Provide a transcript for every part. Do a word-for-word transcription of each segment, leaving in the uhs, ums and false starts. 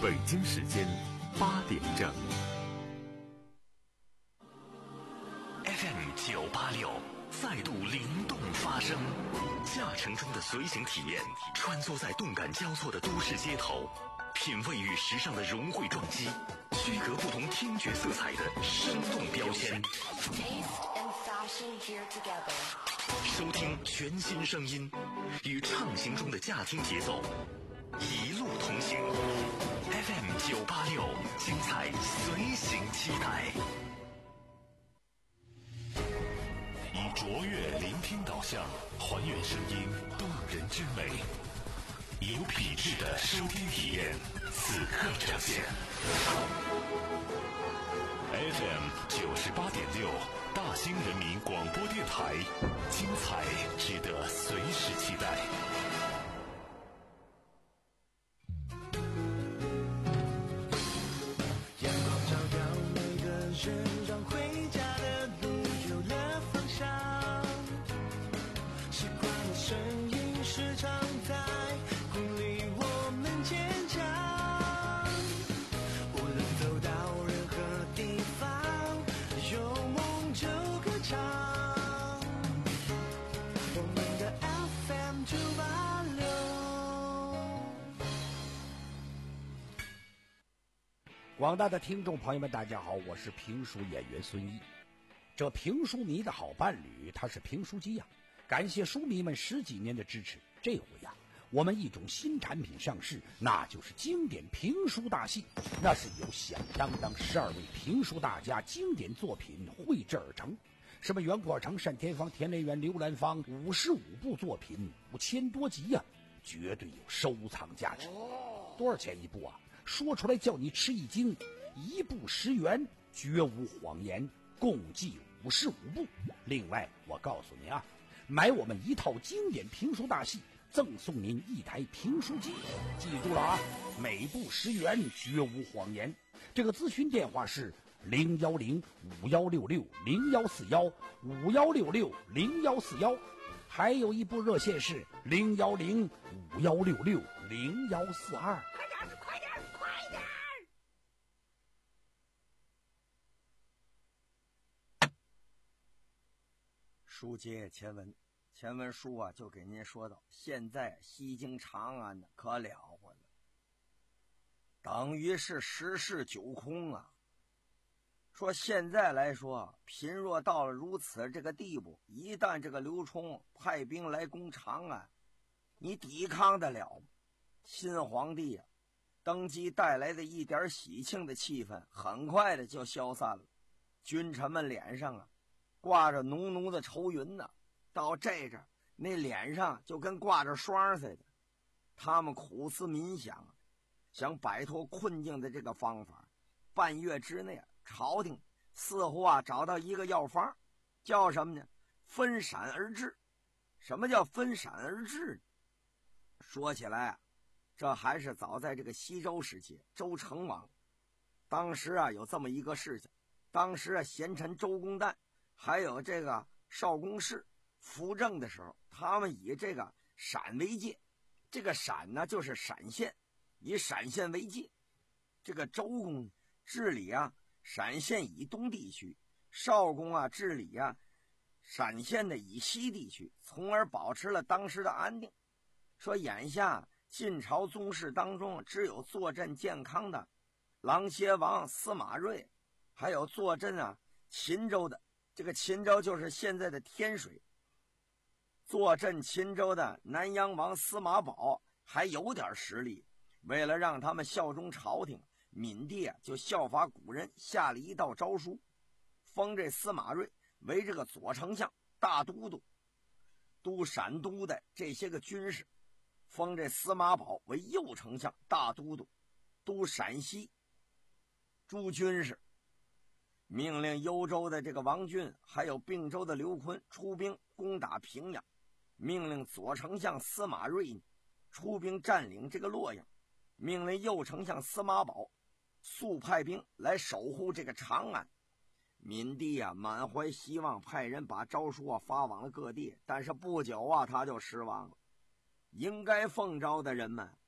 北京时间八点整。F M 九八六再度灵动发声，驾乘中的随行体验，穿梭在动感交错的都市街头，品味与时尚的融汇撞击，区隔不同听觉色彩的生动标签。收听全新声音，与畅行中的驾听节奏，一路同行。F M 九八六，精彩随行期待。以卓越聆听导向，还原声音动人之美，以有品质的收听体验，此刻呈现。F M 九十八点六，大兴人民广播电台，精彩值得随时期待。 阳光照耀每个人，让回家的路有了方向。习惯的声音时常在鼓励我们坚强。无论走到任何地方，有梦就歌唱。我们的 F M 九八六。 广大的听众朋友们，大家好，我是评书演员孙一。这评书迷的好伴侣，他是评书机呀、啊。感谢书迷们十几年的支持，这回呀、啊，我们一种新产品上市，那就是经典评书大戏。那是由响当当十二位评书大家经典作品绘制而成，什么袁阔成、单田芳、田连元、刘兰芳，五十五部作品，五千多集呀、啊，绝对有收藏价值。多少钱一部啊？说出来叫你吃一惊，一部十元，绝无谎言，共计五十五部。另外，我告诉你啊，买我们一套经典评书大戏，赠送您一台评书机。记住了啊，每部十元，绝无谎言。这个咨询电话是零幺零五幺六六零幺四幺五幺六六零幺四幺，还有一部热线是零幺零五幺六六零幺四二。 快点，快点！ 书接前文，前文书啊就给您说到，现在西京长安呢可了不了，等于是十室九空啊。说现在来说，贫弱到了如此这个地步，一旦这个刘冲派兵来攻长安，你抵抗得了吗？新皇帝啊登基带来的一点喜庆的气氛很快的就消散了，君臣们脸上啊挂着浓浓的愁云呢、啊，到这阵那脸上就跟挂着霜似的。他们苦思冥想，想摆脱困境的这个方法。半月之内，朝廷似乎啊找到一个药方，叫什么呢？分闪而治。什么叫分闪而治呢？说起来啊，这还是早在这个西周时期，周成王当时啊有这么一个事情。当时啊贤臣周公旦还有这个少公氏扶正的时候，他们以这个陕为界。这个陕呢就是陕县，以陕县为界。这个周公治理啊陕县以东地区，少公啊治理啊陕县的以西地区，从而保持了当时的安定。说眼下晋朝宗室当中，只有坐镇健康的琅邪王司马睿，还有坐镇啊秦州的，这个秦州就是现在的天水，坐镇秦州的南阳王司马宝还有点实力。为了让他们效忠朝廷，闵帝啊就效法古人，下了一道诏书，封这司马睿为这个左丞相、大都督，督陕都的这些个军事；封这司马宝为右丞相、大都督，督陕西诸军事。命令幽州的这个王俊还有并州的刘琨出兵攻打平阳，命令左丞相司马睿出兵占领这个洛阳，命令右丞相司马宝速派兵来守护这个长安。闵帝啊满怀希望，派人把诏书啊发往了各地，但是不久啊他就失望了。应该奉诏的人们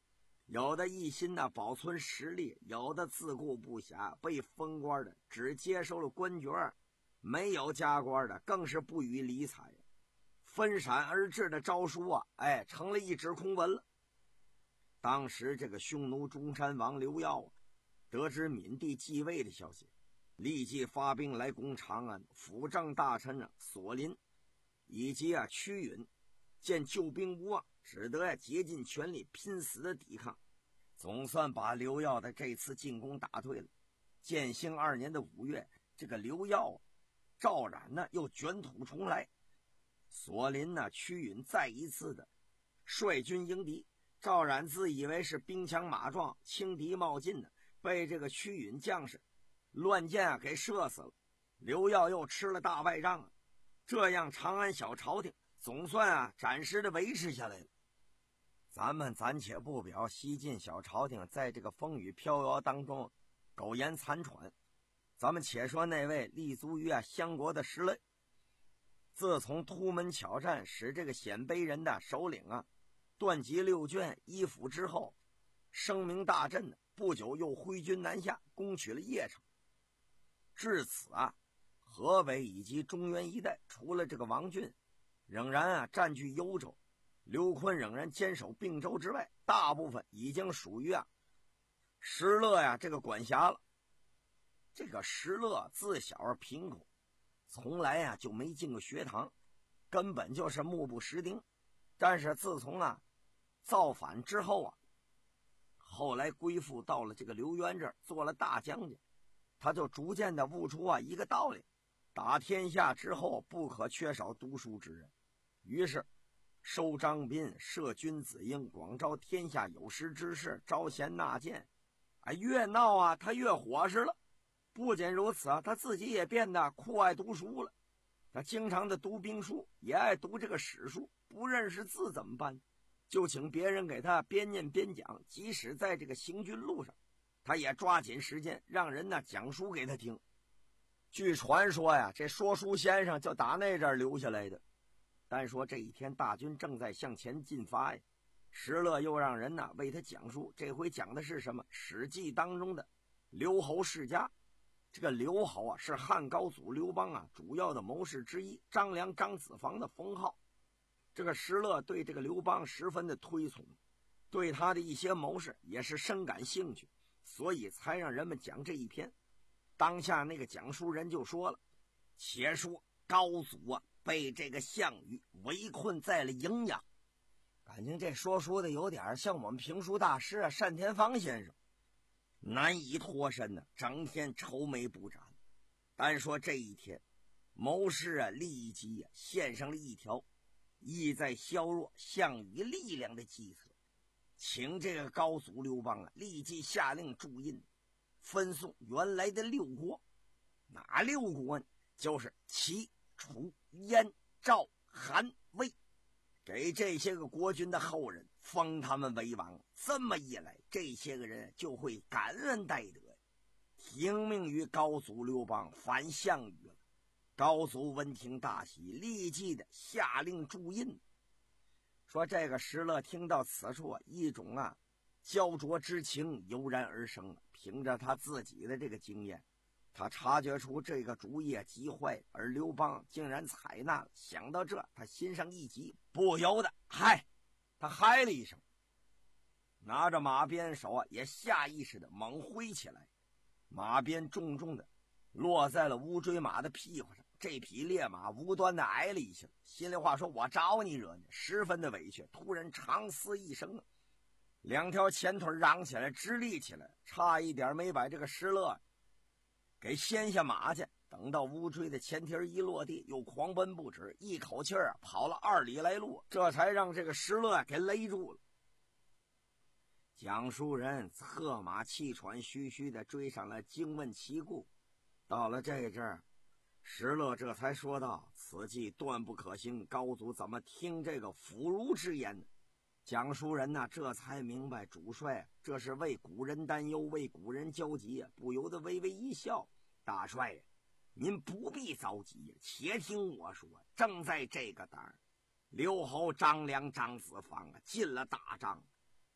有的一心呢保存实力，有的自顾不暇，被封官的只接受了官爵，没有加官的更是不予理睬。分散而至的诏书啊，哎，成了一纸空文了。当时这个匈奴中山王刘耀啊，得知闵帝继位的消息，立即发兵来攻长安。辅政大臣啊索林以及啊屈允见救兵无望，只得啊竭尽全力拼死的抵抗，总算把刘耀的这次进攻打退了。建兴二年的五月，这个刘耀、啊、赵冉呢又卷土重来，索林呢、屈允再一次的率军迎敌。赵冉自以为是兵强马壮，轻敌冒进的，被这个屈允将士乱箭啊给射死了。刘耀又吃了大败仗啊，这样长安小朝廷总算啊暂时的维持下来了。咱们暂且不表西晋小朝廷在这个风雨飘摇当中苟延残喘，咱们且说那位立足于啊相国的石勒，自从突门巧战使这个鲜卑人的首领啊段吉六卷依附之后，声名大振的，不久又挥军南下，攻取了邺城。至此啊，河北以及中原一带，除了这个王俊仍然啊占据幽州，刘琨仍然坚守并州之外，大部分已经属于啊石勒呀这个管辖了。这个石勒自小啊贫苦，从来呀、啊、就没进过学堂，根本就是目不识丁。但是自从啊造反之后啊，后来归附到了这个刘渊这儿，做了大将军，他就逐渐的悟出啊一个道理：打天下之后不可缺少读书之人。于是收张宾，设君子婴，广招天下有识之士，招贤纳谏。啊，越闹啊他越火实了。不仅如此啊，他自己也变得酷爱读书了。他经常的读兵书，也爱读这个史书。不认识字怎么办？就请别人给他边念边讲，即使在这个行军路上，他也抓紧时间让人呢讲书给他听。据传说呀，这说书先生就打那阵儿留下来的。单说这一天大军正在向前进发呀，石勒又让人呢为他讲述，这回讲的是什么？史记当中的刘侯世家。这个刘侯啊是汉高祖刘邦啊主要的谋士之一，张良、张子房的封号。这个石勒对这个刘邦十分的推崇，对他的一些谋士也是深感兴趣，所以才让人们讲这一篇。当下那个讲书人就说了：且说高祖啊被这个项羽围困在了荥阳。感情这说书的有点像我们评书大师啊单田芳先生，难以脱身呢、啊，整天愁眉不展。单说这一天，谋士啊立即啊献上了一条意在削弱项羽力量的计策，请这个高祖刘邦啊立即下令铸印，分送原来的六国。哪六国呢？就是齐、楚、燕、赵、韩、魏，给这些个国君的后人封他们为王。这么一来，这些个人就会感恩戴德，听命于高祖刘邦，反项羽了。高祖闻听大喜，立即的下令铸印。说这个石勒听到此处啊，一种啊焦灼之情油然而生。凭着他自己的这个经验，他察觉出这个主意极坏，而刘邦竟然采纳了。想到这，他心上一急，不由得嗨，他嗨了一声，拿着马鞭手啊，也下意识的猛挥起来。马鞭重重的落在了乌骓马的屁股上，这匹烈马无端的挨了一下，心里话说：我找你惹你，十分的委屈。突然长嘶一声，两条前腿嚷起来，直立起来，差一点没把这个石勒给掀下马去。等到乌骓的前蹄一落地，又狂奔不止，一口气儿跑了二里来路，这才让这个石勒给勒住了。讲述人策马气喘吁吁的追上来，惊问其故。到了这阵儿，石勒这才说道：此计断不可行，高祖怎么听这个腐儒之言呢？讲述人呢这才明白主帅这是为古人担忧，为古人焦急，不由得微微一笑。大帅，您不必着急，且听我说。正在这个当儿，刘侯张良、张子房啊进了大帐，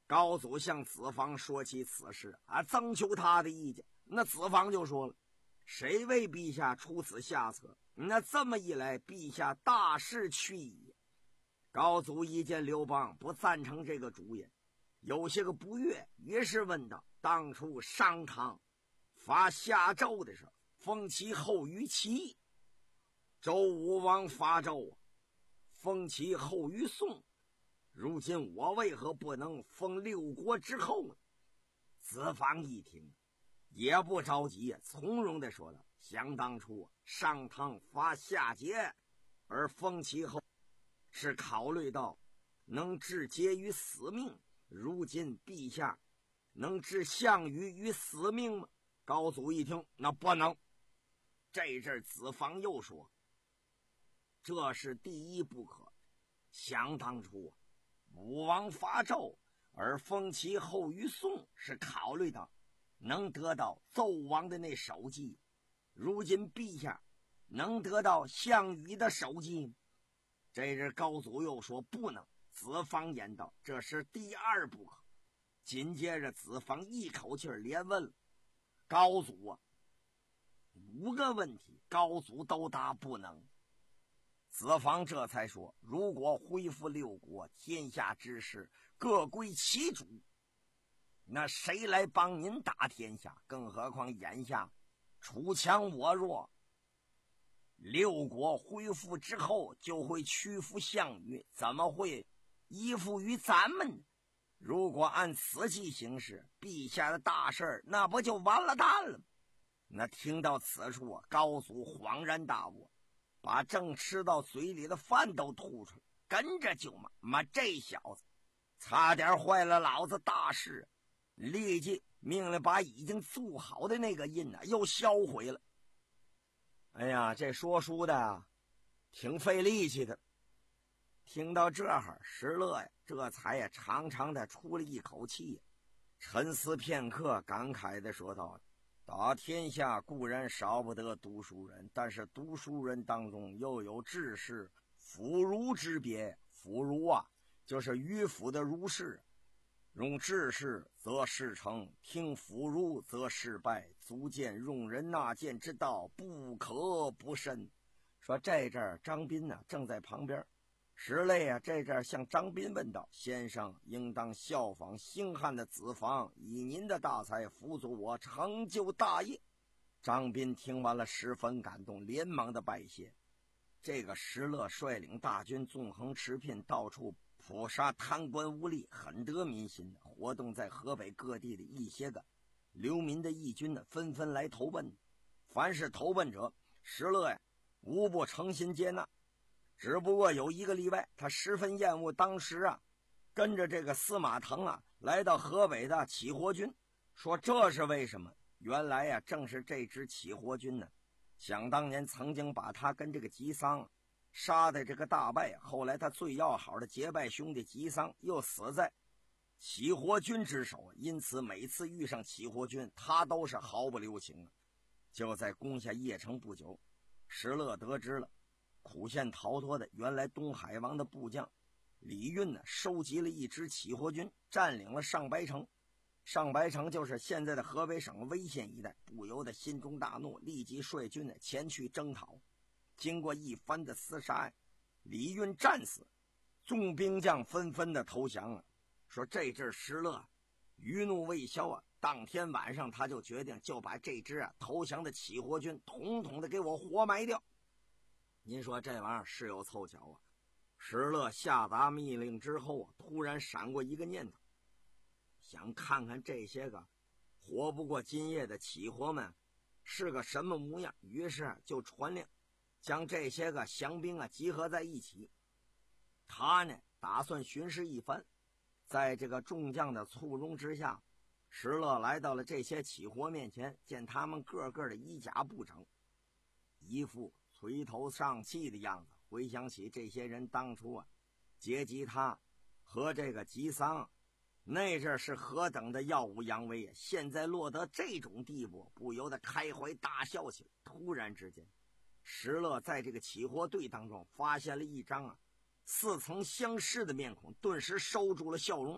高祖向子房说起此事啊，征求他的意见。那子房就说了：“谁为陛下出此下策？那这么一来，陛下大势去矣。”高祖一见刘邦不赞成这个主意，有些个不悦，于是问道：“当初商汤发夏纣的时候，封其后于齐；周武王发纣，封其后于宋。如今我为何不能封六国之后呢？”子房一听也不着急，从容地说道：“想当初商汤发夏桀而封其后，是考虑到能置桀于死命，如今陛下能置项羽于死命吗？”高祖一听，那不能。这阵子房又说：“这是第一不可。想当初武王伐纣而封其后于宋，是考虑到能得到纣王的那首级，如今陛下能得到项羽的首级。”这日高祖又说不能。子房言道：“这是第二不可。”紧接着子房一口气连问了高祖啊五个问题，高祖都答不能。子房这才说：“如果恢复六国，天下之事各归其主，那谁来帮您打天下？更何况眼下楚强我弱，六国恢复之后就会屈服项羽，怎么会依附于咱们呢？如果按此计行事，陛下的大事那不就完了蛋了吗？”那听到此处啊，高祖恍然大悟，把正吃到嘴里的饭都吐出来，跟着就骂：“妈，这小子差点坏了老子大事！”立即命令把已经铸好的那个印呢、啊、又销毁了。哎呀，这说书的啊挺费力气的。听到这儿，石勒呀这才呀长长的出了一口气，沉思片刻，感慨的说道：“打天下固然少不得读书人，但是读书人当中又有志士、腐儒之别。腐儒啊，就是迂腐的儒士。用志士则事成，听腐儒则事败，足见用人纳谏之道不可不慎。”说这阵儿张斌呢、啊、正在旁边，石勒啊这阵儿向张斌问道：“先生应当效仿星汉的子房，以您的大才辅佐我成就大业。”张斌听完了十分感动，连忙的拜谢。这个石勒率领大军纵横驰聘，到处捕杀贪官污吏，很得民心。活动在河北各地的一些个流民的义军呢，纷纷来投奔。凡是投奔者，石勒呀无不诚心接纳。只不过有一个例外，他十分厌恶当时啊跟着这个司马腾啊来到河北的起火军。说这是为什么？原来呀、啊、正是这支起火军呢，想当年曾经把他跟这个吉桑杀的这个大败，后来他最要好的结拜兄弟吉桑又死在起火军之手，因此每次遇上起火军他都是毫不留情。就在攻下邺城不久，石勒得知了苦线逃脱的原来东海王的部将李运呢，收集了一支起火军，占领了上白城。上白城就是现在的河北省威县一带，不由得心中大怒，立即率军呢前去征讨。经过一番的厮杀，李运战死，众兵将纷纷的投降了。说这阵石勒余怒未消啊，当天晚上他就决定就把这支啊投降的起火军统统的给我活埋掉。您说这玩意儿是有凑巧啊？石勒下达命令之后啊，突然闪过一个念头，想看看这些个活不过今夜的起火们是个什么模样，于是就传令将这些个降兵啊集合在一起。他呢打算巡视一番。在这个众将的簇拥之下，石勒来到了这些起火面前，见他们个个的衣甲不整，一副垂头丧气的样子。回想起这些人当初啊劫击他和这个吉桑，那阵是何等的耀武扬威啊！现在落得这种地步，不由得开怀大笑起来。突然之间，石勒在这个起火队当中发现了一张啊似曾相识的面孔，顿时收住了笑容。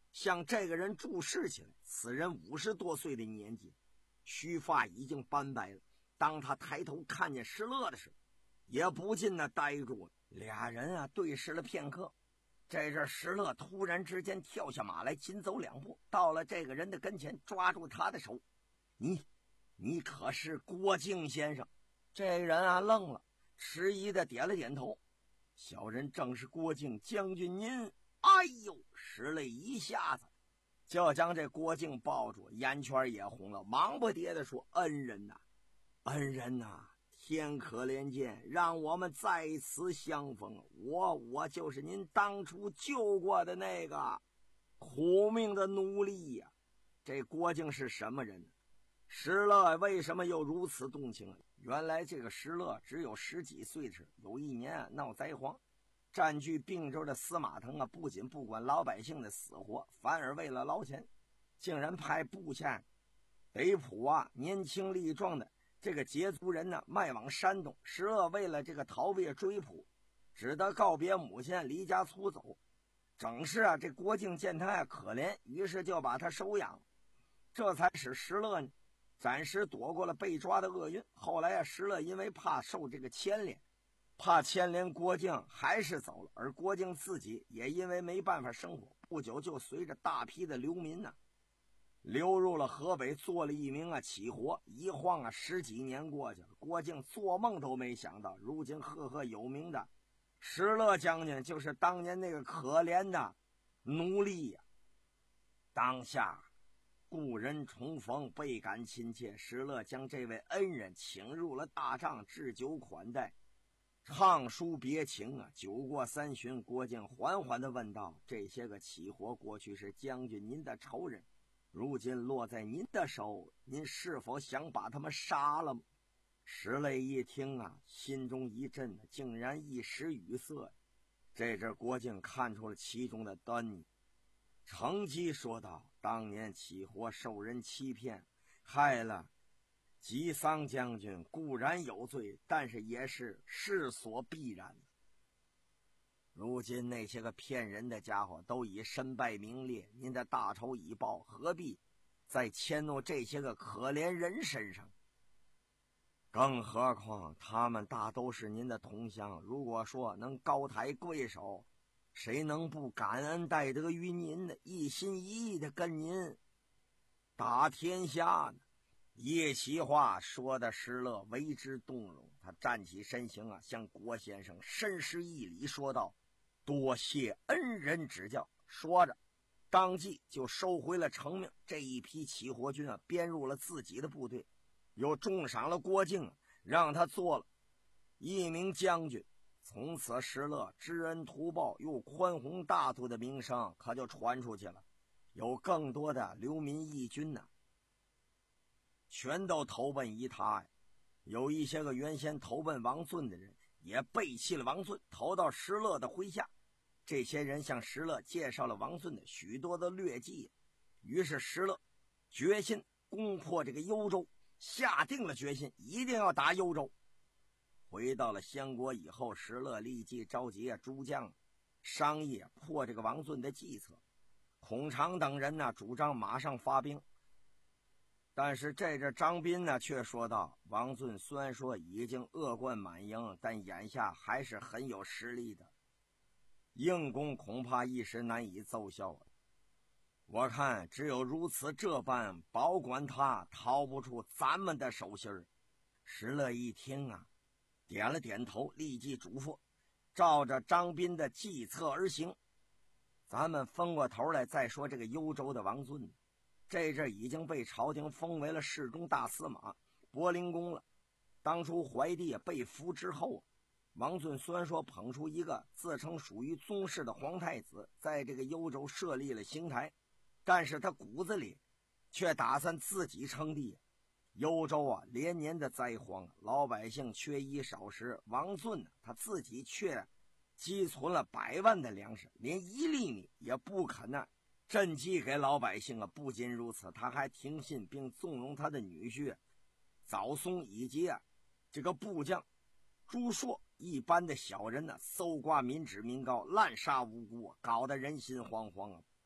向这个人注视起来。此人五十多岁的年纪，须发已经斑白了。当他抬头看见石勒的时候，也不禁的呆住了。俩人啊对视了片刻，这阵石勒突然之间跳下马来，紧走两步，到了这个人的跟前，抓住他的手：“你，你可是郭靖先生？”这人啊愣了，迟疑的点了点头：“小人正是郭靖将军您。”哎呦，石勒一下子就将这郭靖抱住，眼圈也红了，忙不迭的说：“恩人呐、啊，恩人呐、啊，天可怜见，让我们在此相逢。我我就是您当初救过的那个苦命的奴隶呀、啊。”这郭靖是什么人呢？石勒为什么又如此动情？原来这个石勒只有十几岁时，有一年啊闹灾荒，占据并州的司马腾啊，不仅不管老百姓的死活，反而为了捞钱，竟然派部下北浦啊年轻力壮的这个羯族人呢卖往山东。石勒为了这个逃避追捕，只得告别母亲，离家出走。正是啊，这郭靖见他啊可怜，于是就把他收养，这才使石勒呢暂时躲过了被抓的厄运。后来啊，石勒因为怕受这个牵连，怕牵连郭靖，还是走了。而郭靖自己也因为没办法生活，不久就随着大批的流民呢、啊，流入了河北，做了一名啊起活。一晃啊十几年过去了，郭靖做梦都没想到，如今赫赫有名的石勒将军就是当年那个可怜的奴隶呀、啊。当下故人重逢，倍感亲切。石勒将这位恩人请入了大帐，置酒款待，唱书别情啊。酒过三巡，郭靖缓缓地问道：“这些个起活过去是将军您的仇人，如今落在您的手，您是否想把他们杀了吗？”石勒一听啊，心中一震，竟然一时语塞。这阵郭靖看出了其中的端倪，乘机说道：“当年起活受人欺骗，害了吉桑将军，固然有罪，但是也是势所必然。如今那些个骗人的家伙都已身败名裂，您的大仇已报，何必再迁怒这些个可怜人身上？更何况他们大都是您的同乡，如果说能高抬贵手，谁能不感恩戴德于您呢？一心一意的跟您打天下呢？”叶其话说的石勒为之动容，他站起身形啊，向郭先生深施一礼，说道：“多谢恩人指教。”说着当即就收回了成命。这一批起活军啊编入了自己的部队，又重赏了郭靖，让他做了一名将军。从此石勒知恩图报又宽宏大度的名声可就传出去了，有更多的流民义军呢、啊，全都投奔于他呀。有一些个原先投奔王恂的人也背弃了王恂，投到石勒的麾下。这些人向石勒介绍了王恂的许多的劣迹，于是石勒决心攻破这个幽州，下定了决心一定要打幽州。回到了襄国以后，石勒立即召集啊诸将商议破这个王恂的计策。孔常等人呢主张马上发兵，但是这阵张斌呢却说道：“王恂虽然说已经恶贯满盈，但眼下还是很有实力的，硬攻恐怕一时难以奏效。我看只有如此这般保管他，逃不出咱们的手心儿。”石勒一听啊，点了点头，立即嘱咐：“照着张斌的计策而行。咱们分过头来再说这个幽州的王恂，这阵已经被朝廷封为了侍中大司马、博陵公了。当初怀帝被俘之后，王恂虽然说捧出一个自称属于宗室的皇太子，在这个幽州设立了邢台，但是他骨子里却打算自己称帝。幽州啊，连年的灾荒，老百姓缺衣少食，王恂呢，他自己却积存了百万的粮食，连一粒米也不肯呢赈济给老百姓啊！不仅如此，他还听信并纵容他的女婿早松以及啊这个部将朱硕一般的小人呢，搜刮民脂民膏，滥杀无辜，搞得人心惶惶啊！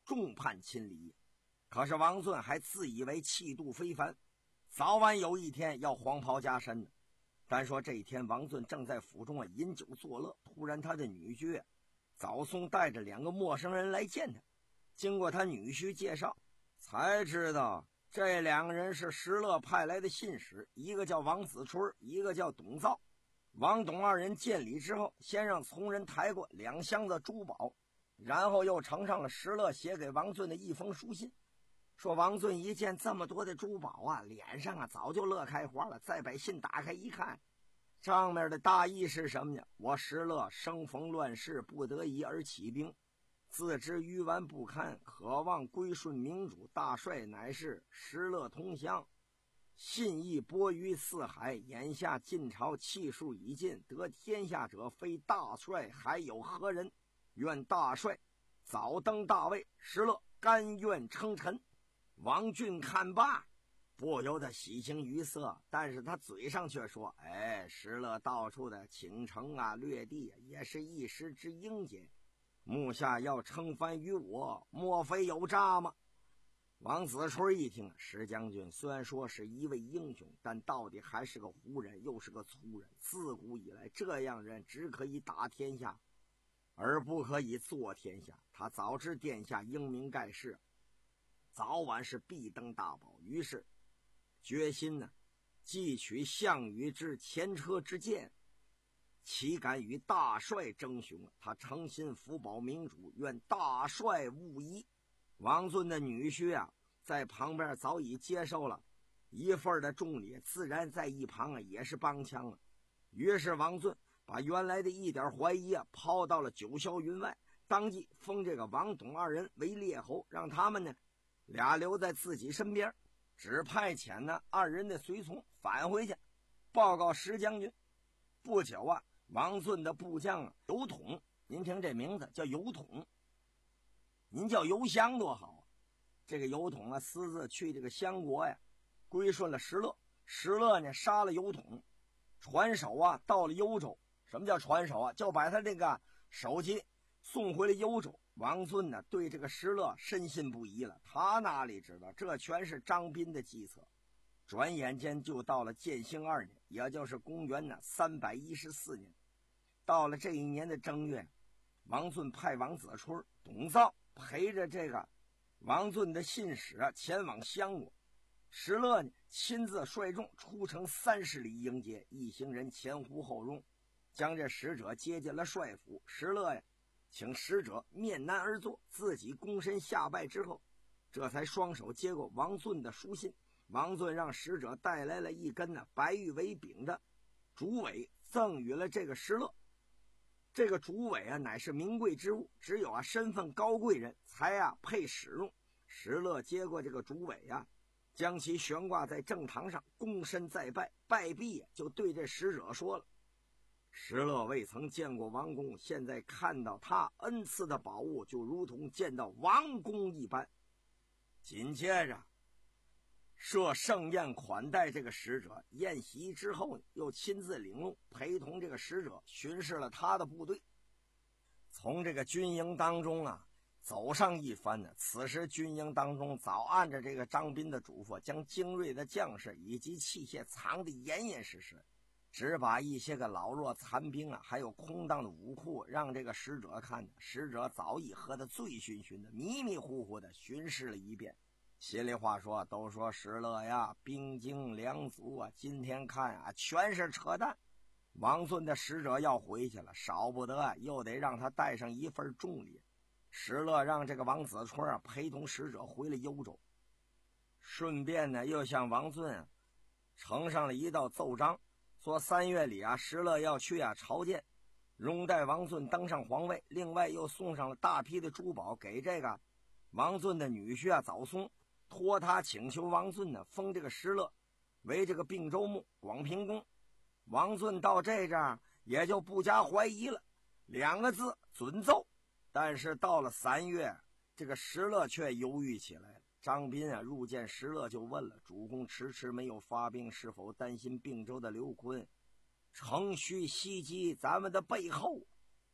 众叛亲离。可是王俊还自以为气度非凡，早晚有一天要黄袍加身呢。单说这一天，王俊正在府中啊饮酒作乐，突然他的女婿早松带着两个陌生人来见他。经过他女婿介绍，才知道这两个人是石勒派来的信使，一个叫王子春，一个叫董造。王董二人见礼之后，先让从人抬过两箱子珠宝，然后又呈上了石勒写给王俊的一封书信，说王俊一见这么多的珠宝啊，脸上啊早就乐开花了。再把信打开一看，上面的大意是什么呢？我石勒生逢乱世，不得已而起兵，自知愚顽不堪，渴望归顺明主，大帅乃是石勒同乡，信义播于四海，眼下晋朝气数已尽，得天下者非大帅还有何人？愿大帅早登大位，石勒甘愿称臣。王俊看罢，不由得喜形于色，但是他嘴上却说：哎，石勒到处的倾城啊掠地啊，也是一时之英杰，目下要称藩于我，莫非有诈吗？王子春一听，石将军虽然说是一位英雄，但到底还是个胡人，又是个粗人。自古以来，这样人只可以打天下，而不可以坐天下。他早知殿下英明盖世，早晚是必登大宝，于是决心呢，既取项羽之前车之鉴，岂敢与大帅争雄？他诚心福保明主，愿大帅勿疑。王俊的女婿啊，在旁边早已接受了一份的重礼，自然在一旁啊也是帮腔了。于是王俊把原来的一点怀疑啊抛到了九霄云外，当即封这个王董二人为列侯，让他们呢俩留在自己身边，只派遣呢二人的随从返回去报告石将军。不久啊，王俊的部将啊游统，您听这名字叫游统，您叫游襄多好啊。这个游统啊私自去这个襄国呀，归顺了石勒。石勒呢杀了游统，传首啊到了幽州。什么叫传首啊？就把他这个首级送回了幽州。王俊呢对这个石勒深信不疑了，他哪里知道这全是张宾的计策。转眼间就到了建兴二年，也就是公元呢三百一十四年。到了这一年的正月，王俊派王子春、董造陪着这个王俊的信使啊前往襄国。石勒呢亲自率众出城三十里迎接，一行人前呼后拥，将这使者接进了帅府。石勒呀请使者面南而坐，自己躬身下拜之后，这才双手接过王俊的书信。王俊让使者带来了一根呢白玉为柄的竹尾，赠予了这个石勒。这个竹尾啊乃是名贵之物，只有啊身份高贵人才啊配使用。石勒接过这个竹尾啊，将其悬挂在正堂上，躬身再拜，拜毕啊就对这使者说了：石勒未曾见过王公，现在看到他恩赐的宝物，就如同见到王公一般。紧接着设盛宴款待这个使者，宴席之后又亲自领路，陪同这个使者巡视了他的部队。从这个军营当中啊走上一番呢，此时军营当中早按着这个张宾的嘱咐，将精锐的将士以及器械藏得严严实实，只把一些个老弱残兵啊还有空荡的武库让这个使者看。使者早已喝得醉醺醺的，迷迷糊糊的巡视了一遍。心里话说，都说石勒呀兵精粮足啊，今天看啊全是扯淡。王俊的使者要回去了，少不得啊又得让他带上一份重礼。石勒让这个王子春啊陪同使者回了幽州，顺便呢又向王俊啊呈上了一道奏章，说三月里啊石勒要去啊朝见，拥戴王俊登上皇位。另外又送上了大批的珠宝给这个王俊的女婿啊早松，托他请求王俊呢封这个石勒为这个并州牧、广平公。王俊到这这儿也就不加怀疑了，两个字准奏。但是到了三月，这个石勒却犹豫起来了。张宾啊入见石勒就问了：主公迟迟没有发兵，是否担心并州的刘琨乘虚袭击咱们的背后？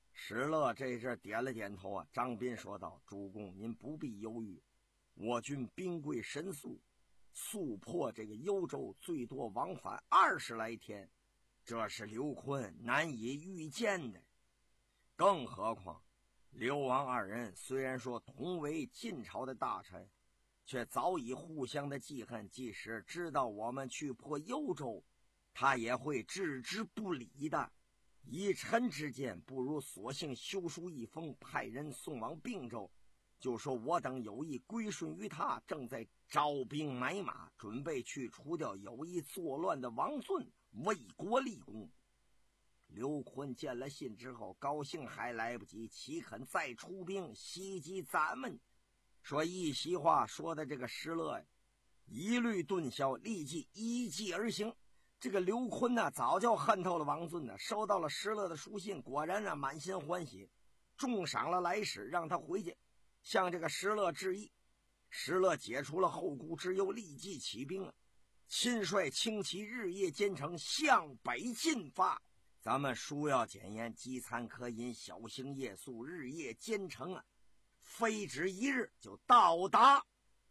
石勒这阵点了点头啊，张斌说道：“主公，您不必忧郁，我军兵贵神速，速破这个幽州最多往返二十来天，这是刘琨难以预见的。更何况刘王二人虽然说同为晋朝的大臣，却早已互相的记恨，即使知道我们去破幽州，他也会置之不理的。以臣之见，不如索性修书一封，派人送往并州，就说我等有意归顺于他，正在招兵买马，准备去除掉有意作乱的王俊，为国立功。”刘琨见了信之后，高兴还来不及，岂肯再出兵袭击咱们？说一席话说的这个石勒呀，一律顿消，立即依计而行。这个刘琨呢，早就恨透了王俊呢，收到了石勒的书信，果然啊满心欢喜，重赏了来使，让他回去向这个石勒致意。石勒解除了后顾之忧，立即起兵了，亲率轻骑日夜兼程，向北进发。咱们书要简言，饥餐渴饮，小行夜宿，日夜兼程啊，非止一日就到达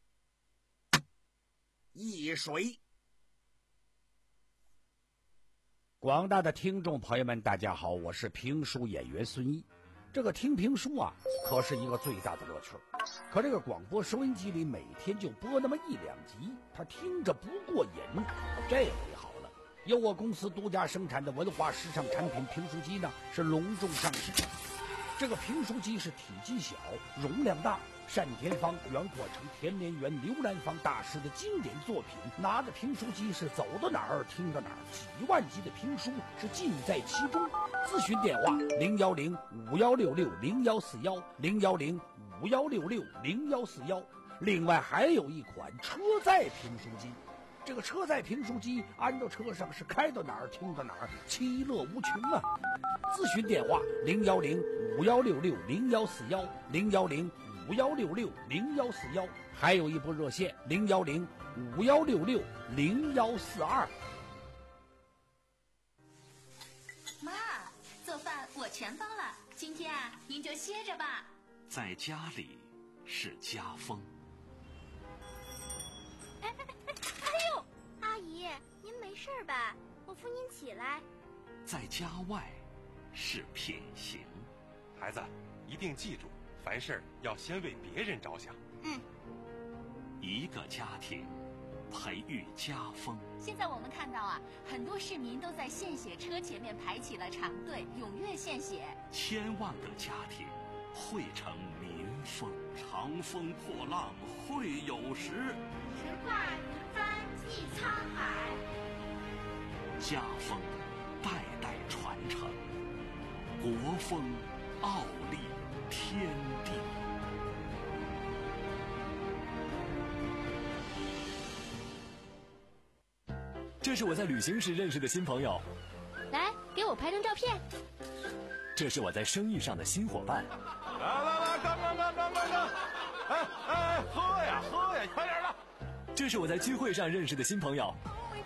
易水。 广大的听众朋友们，大家好，我是评书演员孙一。这个听评书啊，可是一个最大的乐趣。可这个广播收音机里每天就播那么一两集，他听着不过瘾。这回好了，由我公司独家生产的文化时尚产品评书机呢，是隆重上市。这个评书机是体积小，容量大，单田芳、袁阔成、田连元、刘兰芳大师的经典作品，拿着评书机是走到哪儿听到哪儿，几万集的评书是尽在其中。咨询电话零幺零五幺六六零幺四幺零幺零五幺六六零幺四幺。另外还有一款车载评书机，这个车载评书机安到车上是开到哪儿听到哪儿，其乐无穷啊！咨询电话零幺零五幺六六零幺四幺零幺零五幺六六零幺四幺，还有一部热线零幺零五幺六六零幺四二。 妈，做饭我全包了，今天啊，您就歇着吧。 在家里是家风。 哎哎哎哎呦，阿姨，您没事吧？我扶您起来。 在家外是品行。 孩子，一定记住，凡事要先为别人着想。 嗯。 一个家庭培育家风。 现在我们看到啊，很多市民都在献血车前面排起了长队，踊跃献血。 千万个家庭汇成民风。长风破浪会有时， 直挂云帆济沧海。 家风代代传承，国风傲立天地。 这是我在旅行时认识的新朋友， 来，给我拍张照片。 这是我在生意上的新伙伴。 来来来，干干干干干干！哎哎，喝呀喝呀，快点的！ 这是我在聚会上认识的新朋友。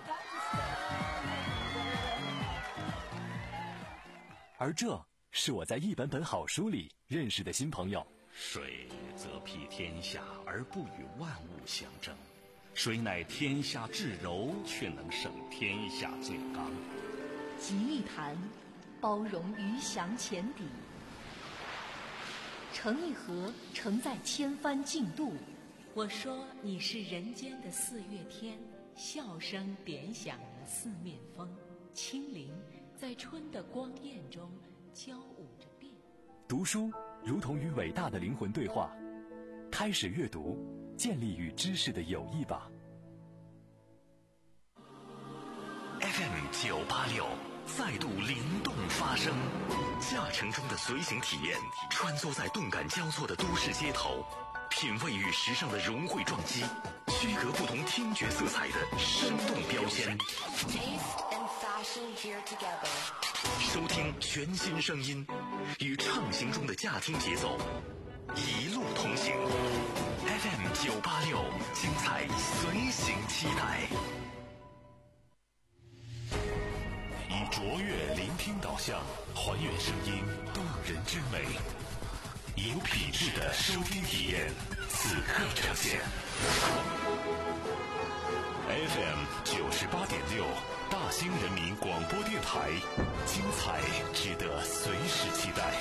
而这是我在一本本好书里认识的新朋友。 水则披天下而不与万物相争，水乃天下至柔，却能胜天下最刚。 集一谈，包容鱼翔浅底；成一河，承载千帆竞渡。我说你是人间的四月天，笑声点响了四面风，清灵在春的光艳中交舞着变。 读书如同与伟大的灵魂对话，开始阅读，建立与知识的友谊吧。 F M 九八六再度灵动发声，驾乘中的随行体验，穿梭在动感交错的都市街头，品味与时尚的融汇撞击，区隔不同听觉色彩的生动标签。收听全新声音，与畅行中的驾听节奏，一路同行。F M 九八六，精彩随行期待。一卓越聆听导向，还原声音动人之美，有品质的收听体验，此刻呈现。F M 九十八点六，大兴人民广播电台，精彩值得随时期待。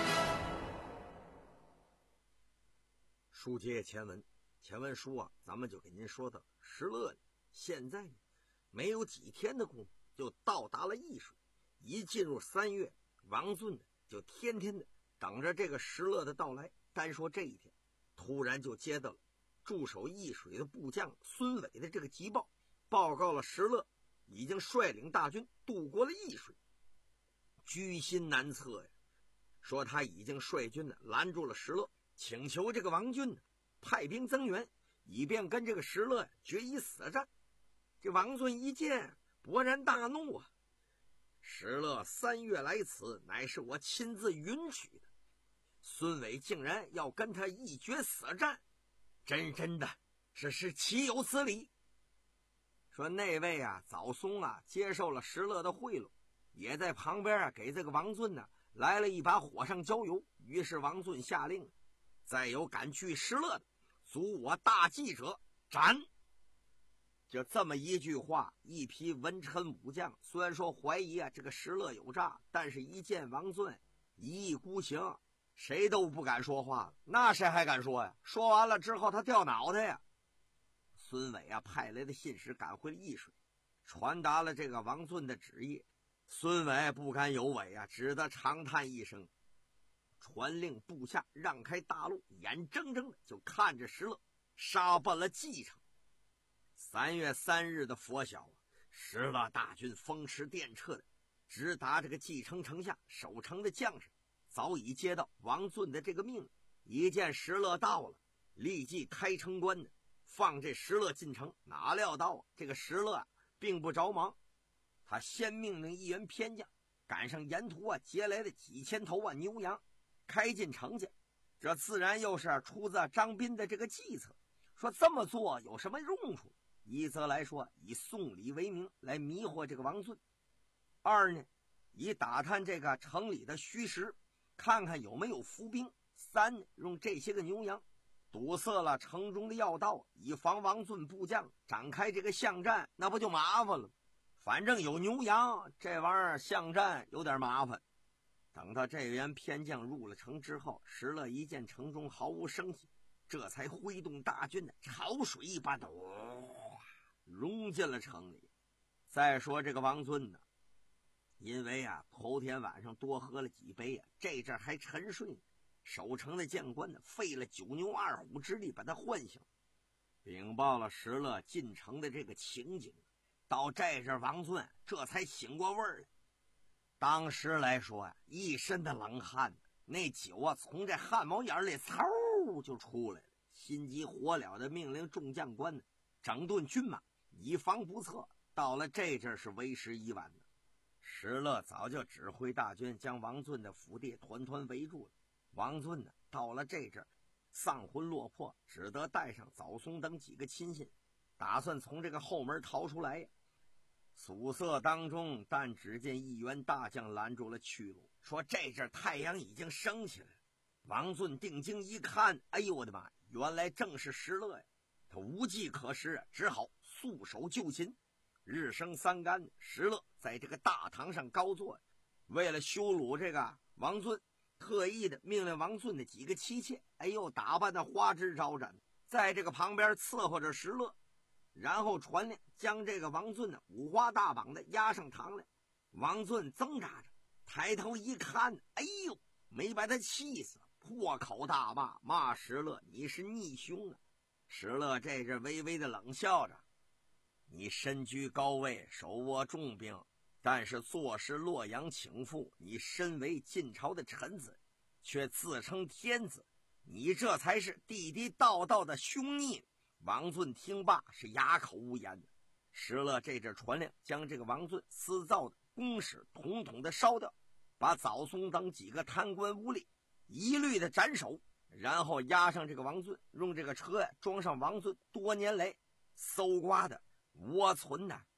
书接前文，前文书啊，咱们就给您说到石勒呢，现在呢没有几天的功夫就到达了易水。一进入三月，王俊呢就天天的等着这个石勒的到来。单说这一天，突然就接到了驻守易水的部将孙伟的这个急报，报告了石勒已经率领大军渡过了易水，居心难测呀。说他已经率军呢拦住了石勒，请求这个王俊呢派兵增援，以便跟这个石勒决一死战。这王俊一见，勃然大怒啊！石勒三月来此，乃是我亲自允许的，孙伟竟然要跟他一决死战，真真的是是岂有此理！说那位啊早松啊接受了石勒的贿赂，也在旁边啊给这个王俊呢来了一把火上浇油。于是王俊下令，再有敢拒石勒的，阻我大计者斩。就这么一句话，一批文臣武将虽然说怀疑啊这个石勒有诈，但是一见王俊一意孤行，谁都不敢说话了。那谁还敢说呀？说完了之后他掉脑袋呀。孙伟啊派来的信使赶回了易水，传达了这个王俊的旨意。孙伟不敢有违啊，只得长叹一声，传令部下让开大路，眼睁睁的就看着石勒杀奔了蓟城。三月三日的拂晓啊，石勒大军风驰电掣的直达这个蓟城城下。守城的将士早已接到王俊的这个命令，一见石勒到了，立即开城关的放这石勒进城。哪料到、啊、这个石勒、啊、并不着忙，他先命令一员偏将赶上沿途啊劫来的几千头啊牛羊，开进城去。这自然又是出自张斌的这个计策，说这么做有什么用处？一则来说以送礼为名来迷惑这个王俊，二呢以打探这个城里的虚实，看看有没有伏兵，三呢用这些个牛羊堵塞了城中的要道，以防王俊部将展开这个巷战，那不就麻烦了？反正有牛羊，这玩意儿巷战有点麻烦。等到这员偏将入了城之后，石勒一见城中毫无声息，这才挥动大军的潮水一般的融进了城里。再说这个王俊呢，因为啊头天晚上多喝了几杯啊，这阵还沉睡呢，守城的将官呢费了九牛二虎之力把他唤醒，禀报了石勒进城的这个情景。到这阵王俊这才醒过味儿来。当时来说啊，一身的冷汗，那酒啊从这汗毛眼里嗖就出来了，心急火燎的命令众将官呢整顿军马，以防不测。到了这阵是为时已晚的，石勒早就指挥大军将王俊的府邸团团围住了。王俊呢到了这阵丧魂落魄，只得带上早松等几个亲信，打算从这个后门逃出来呀。宿舍当中，但只见一员大将拦住了去路，说这阵太阳已经升起来了。王俊定睛一看，哎呦我的妈，原来正是石勒呀！他无计可施，只好束手就擒。日升三竿，石勒在这个大堂上高坐，为了羞辱这个王俊，特意的命令王俊的几个妻妾，哎呦打扮的花枝招展，在这个旁边伺候着石勒，然后传令将这个王俊呢五花大绑的押上堂来。王俊挣扎着抬头一看，哎呦，没把他气死，破口大骂，骂石勒你是逆凶啊！石勒这阵微微的冷笑着，你身居高位，手握重兵，但是坐视洛阳倾覆，你身为晋朝的臣子，却自称天子，你这才是地地道道的凶逆。王俊听罢是哑口无言的。石勒这阵传令将这个王俊私造的公使统统的烧掉，把早松等几个贪官污吏一律的斩首，然后押上这个王俊，用这个车呀装上王俊多年来搜刮的、窝存的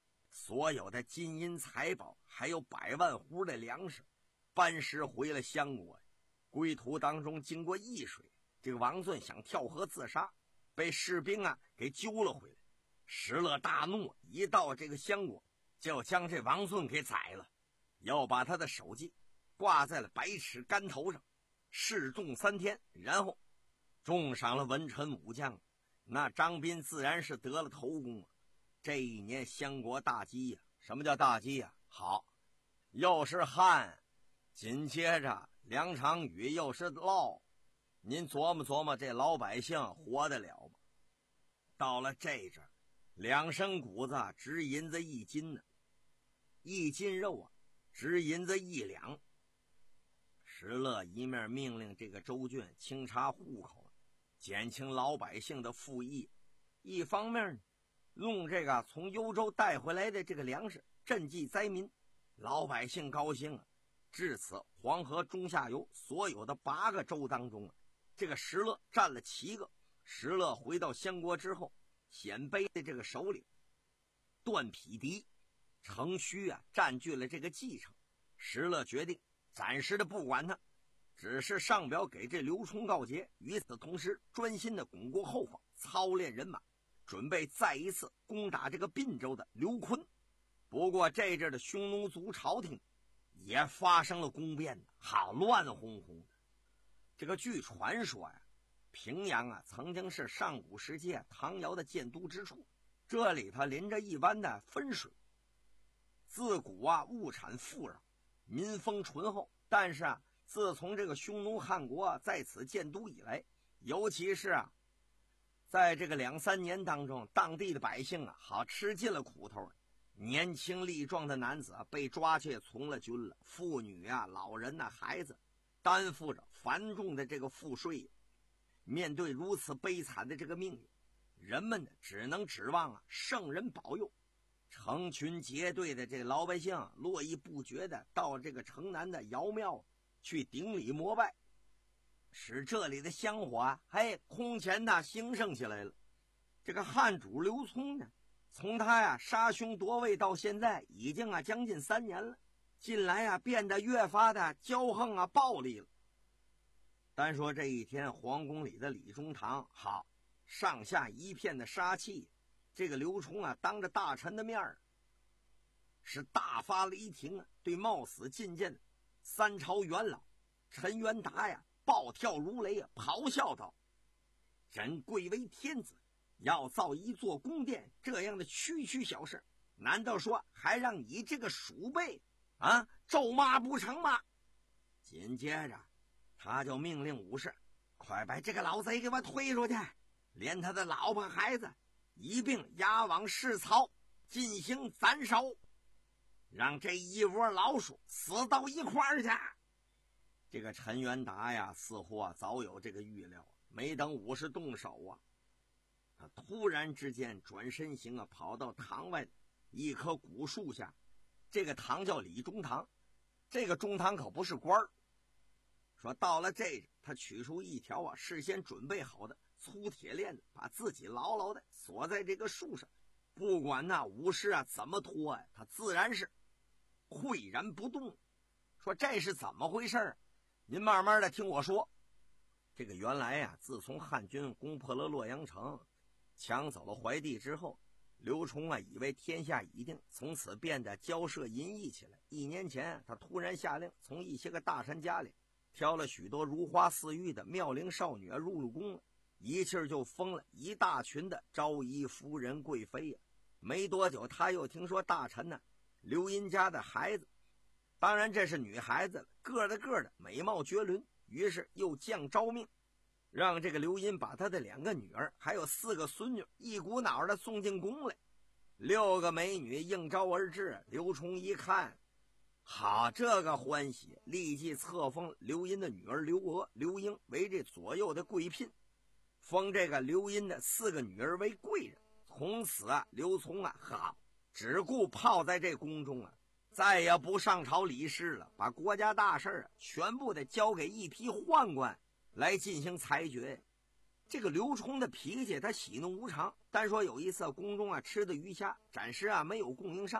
所有的金银财宝，还有百万斛的粮食，班师回了襄国。归途当中经过易水，这个王俊想跳河自杀，被士兵啊给揪了回来。石勒大怒，一到这个襄国，就将这王俊给宰了，要把他的首级挂在了百尺竿头上，示众三天，然后重赏了文臣武将。那张斌自然是得了头功啊。这一年襄国大饥呀、啊，什么叫大饥呀、啊？好，又是旱，紧接着两场雨，又是涝，您琢磨琢磨，这老百姓活得了吗？到了这阵，两升谷子值银子一斤呢，一斤肉啊值银子一两。石勒一面命令这个州郡清查户口，减轻老百姓的赋役，一方面呢，用这个从幽州带回来的这个粮食赈济灾民，老百姓高兴啊。至此，黄河中下游所有的八个州当中啊，这个石勒占了七个。石勒回到襄国之后，鲜卑的这个首领段匹敌、程须啊占据了这个继承。石勒决定暂时的不管他，只是上表给这刘冲告捷，与此同时专心的巩固后方，操练人马，准备再一次攻打这个并州的刘琨。不过这阵的匈奴族朝廷也发生了宫变，好乱哄哄的。这个据传说呀，平阳啊曾经是上古时期啊唐尧的建都之处，这里头临着一湾的汾水，自古啊物产富饶，民风淳厚。但是啊，自从这个匈奴汉国、啊、在此建都以来，尤其是啊在这个两三年当中，当地的百姓啊好吃尽了苦头，年轻力壮的男子啊被抓去从了军了，妇女啊老人啊孩子担负着繁重的这个赋税。面对如此悲惨的这个命运，人们呢只能指望啊圣人保佑。成群结队的这个老百姓络绎不绝的到这个城南的尧庙去顶礼膜拜，使这里的香火啊嘿空前的兴盛起来了。这个汉主刘聪呢，从他呀杀兄夺位到现在已经啊将近三年了，近来啊变得越发的骄横啊暴力了。单说这一天，皇宫里的李中堂好上下一片的杀气。这个刘冲啊当着大臣的面儿是大发雷霆啊，对冒死进谏三朝元老陈元达呀暴跳如雷啊，咆哮道：朕贵为天子，要造一座宫殿，这样的区区小事，难道说还让你这个鼠辈啊咒骂不成吗？紧接着他就命令武士，快把这个老贼给我推出去，连他的老婆孩子一并押往市曹进行斩首，让这一窝老鼠死到一块儿去。这个陈元达呀似乎啊早有这个预料，没等武士动手啊，他突然之间转身行啊，跑到堂外一棵古树下。这个堂叫李中堂，这个中堂可不是官儿。说到了这阵，他取出一条啊事先准备好的粗铁链子，把自己牢牢的锁在这个树上，不管那武士啊怎么拖呀，他自然是岿然不动。说这是怎么回事？您慢慢的听我说。这个原来呀，自从汉军攻破了洛阳城，抢走了怀帝之后，刘冲啊以为天下已定，从此变得骄奢淫逸起来。一年前他突然下令，从一些个大臣家里挑了许多如花似玉的妙龄少女入了宫了，一气儿就封了一大群的昭仪夫人贵妃呀、啊。没多久，他又听说大臣呢刘英家的孩子，当然这是女孩子了，个的个的美貌绝伦，于是又降诏命，让这个刘英把他的两个女儿还有四个孙女一股脑的送进宫来。六个美女应召而至，刘冲一看，好，这个欢喜，立即册封刘英的女儿刘娥、刘英为这左右的贵嫔，封这个刘英的四个女儿为贵人。从此啊，刘琮啊，好，只顾泡在这宫中啊，再也不上朝理事了，把国家大事啊全部的交给一批宦官来进行裁决。这个刘冲的脾气他喜怒无常，单说有一次宫中啊吃的鱼虾，暂时啊没有供应上，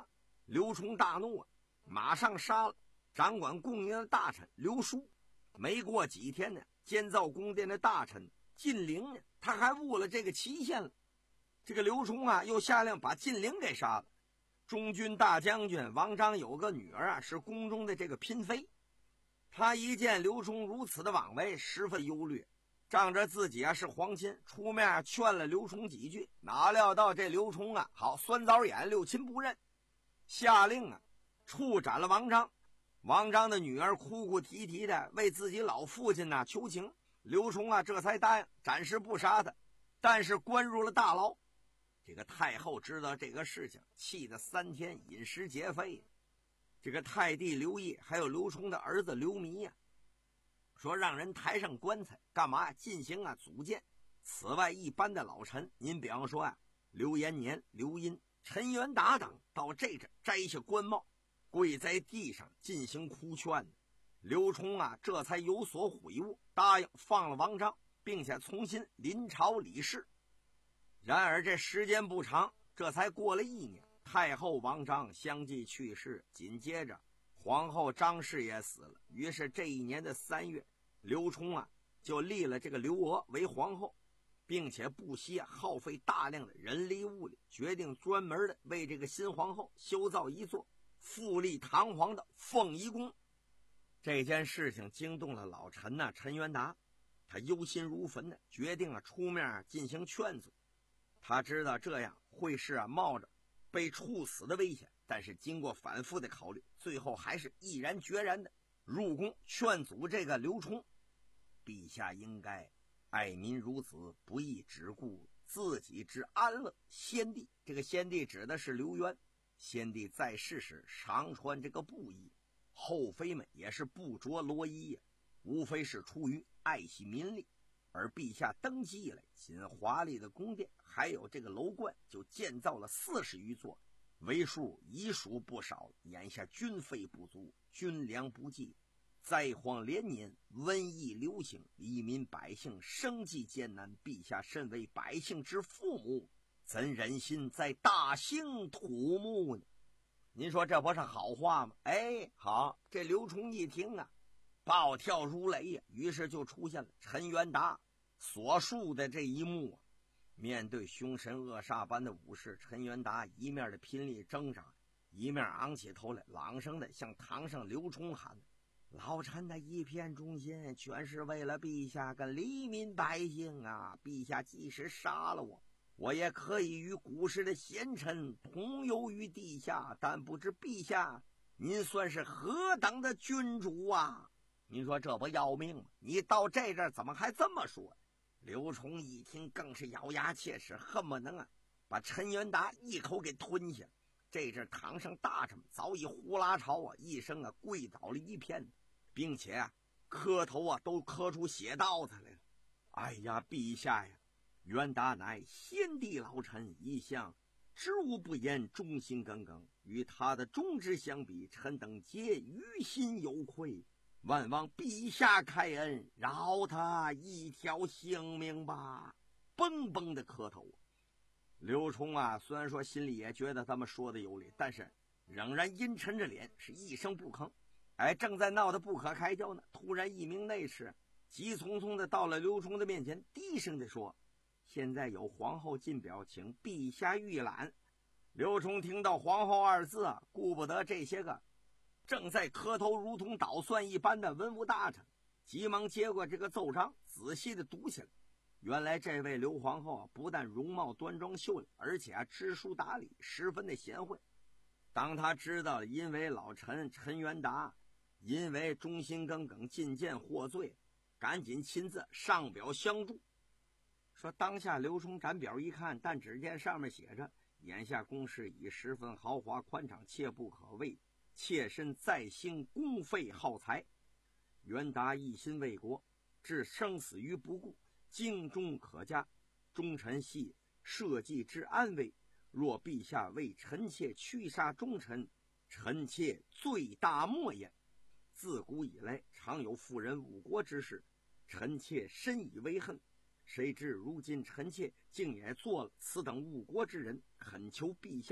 刘崇大怒啊，马上杀了掌管宫廷的大臣刘叔。没过几天呢，监造宫殿的大臣晋陵呢，他还误了这个期限了。这个刘崇啊，又下令把晋陵给杀了。中军大将军王章有个女儿啊，是宫中的这个嫔妃。他一见刘崇如此的妄为，十分忧虑，仗着自己啊是皇亲，出面劝了刘崇几句。哪料到这刘崇啊，好酸枣眼，六亲不认，下令啊处斩了王章。王章的女儿哭哭啼啼的为自己老父亲呐、啊、求情，刘崇啊这才答应暂时不杀他，但是关入了大牢。这个太后知道这个事情，气得三天饮食劫非。这个太帝刘烨还有刘崇的儿子刘弥呀、啊，说让人抬上棺材，干嘛呀？进行啊组建。此外，一般的老臣，您比方说啊，刘延年、刘殷、陈元达等，到这阵摘下官帽，跪在地上进行哭劝。刘崇啊，这才有所悔悟，答应放了王章，并且重新临朝理事。然而这时间不长，这才过了一年，太后王章相继去世，紧接着皇后张氏也死了。于是这一年的三月，刘崇啊就立了这个刘娥为皇后，并且不惜耗费大量的人力物力，决定专门的为这个新皇后修造一座富丽堂皇的凤仪宫。这件事情惊动了老臣呐、啊、陈元达，他忧心如焚的决定啊出面进行劝阻。他知道这样会是啊冒着被处死的危险，但是经过反复的考虑，最后还是毅然决然的入宫劝阻这个刘崇。陛下应该爱民如子，不宜只顾自己之安乐。先帝，这个先帝指的是刘渊，先帝在世时常穿这个布衣，后妃们也是不着罗衣呀，无非是出于爱惜民力。而陛下登基以来，仅华丽的宫殿还有这个楼观就建造了四十余座，为数已属不少。眼下军费不足，军粮不济，灾荒连年，瘟疫流行，黎民百姓生计艰难。陛下身为百姓之父母，怎忍心在大兴土木呢？您说这不是好话吗？哎，好，这刘崇一听啊，暴跳如雷呀、啊，于是就出现了陈元达所述的这一幕啊。面对凶神恶煞般的武士，陈元达一面的拼力挣扎，一面昂起头来，朗声的向堂上刘崇喊：老臣的一片忠心，全是为了陛下跟黎民百姓啊！陛下即使杀了我，我也可以与古时的贤臣同游于地下，但不知陛下您算是何等的君主啊！您说这不要命吗？你到这阵怎么还这么说？刘崇一听更是咬牙切齿，恨不能啊把陈元达一口给吞下。这阵堂上大臣早已呼啦朝啊一声啊跪倒了一片，并且啊磕头啊都磕出血道子来了。哎呀，陛下呀，元达乃先帝老臣，一向知无不言，忠心耿耿，与他的忠直相比，臣等皆于心有愧，万望陛下开恩，饶他一条性命吧！蹦蹦的磕头。刘崇啊，虽然说心里也觉得他们说的有理，但是仍然阴沉着脸，是一声不吭。哎，正在闹得不可开交呢，突然一名内侍急匆匆的到了刘崇的面前，低声的说：现在有皇后进表，请陛下预览。刘崇听到皇后二字啊，顾不得这些个正在磕头如同捣蒜一般的文武大臣，急忙接过这个奏章，仔细的读起来。原来这位刘皇后啊，不但容貌端庄秀丽，而且啊知书达理，十分的贤惠。当他知道了因为老臣陈元达因为忠心耿耿进谏获罪，赶紧亲自上表相助。说当下刘崇展表一看，但只见上面写着：眼下宫室已十分豪华宽敞，切不可为妾身在兴公费耗财。元达一心为国，置生死于不顾，精忠可嘉，忠臣系社稷之安危。若陛下为臣妾驱杀忠臣，臣妾罪大莫言。自古以来常有妇人误国之事，臣妾深以为恨。谁知如今臣妾竟也做了此等误国之人，恳求陛下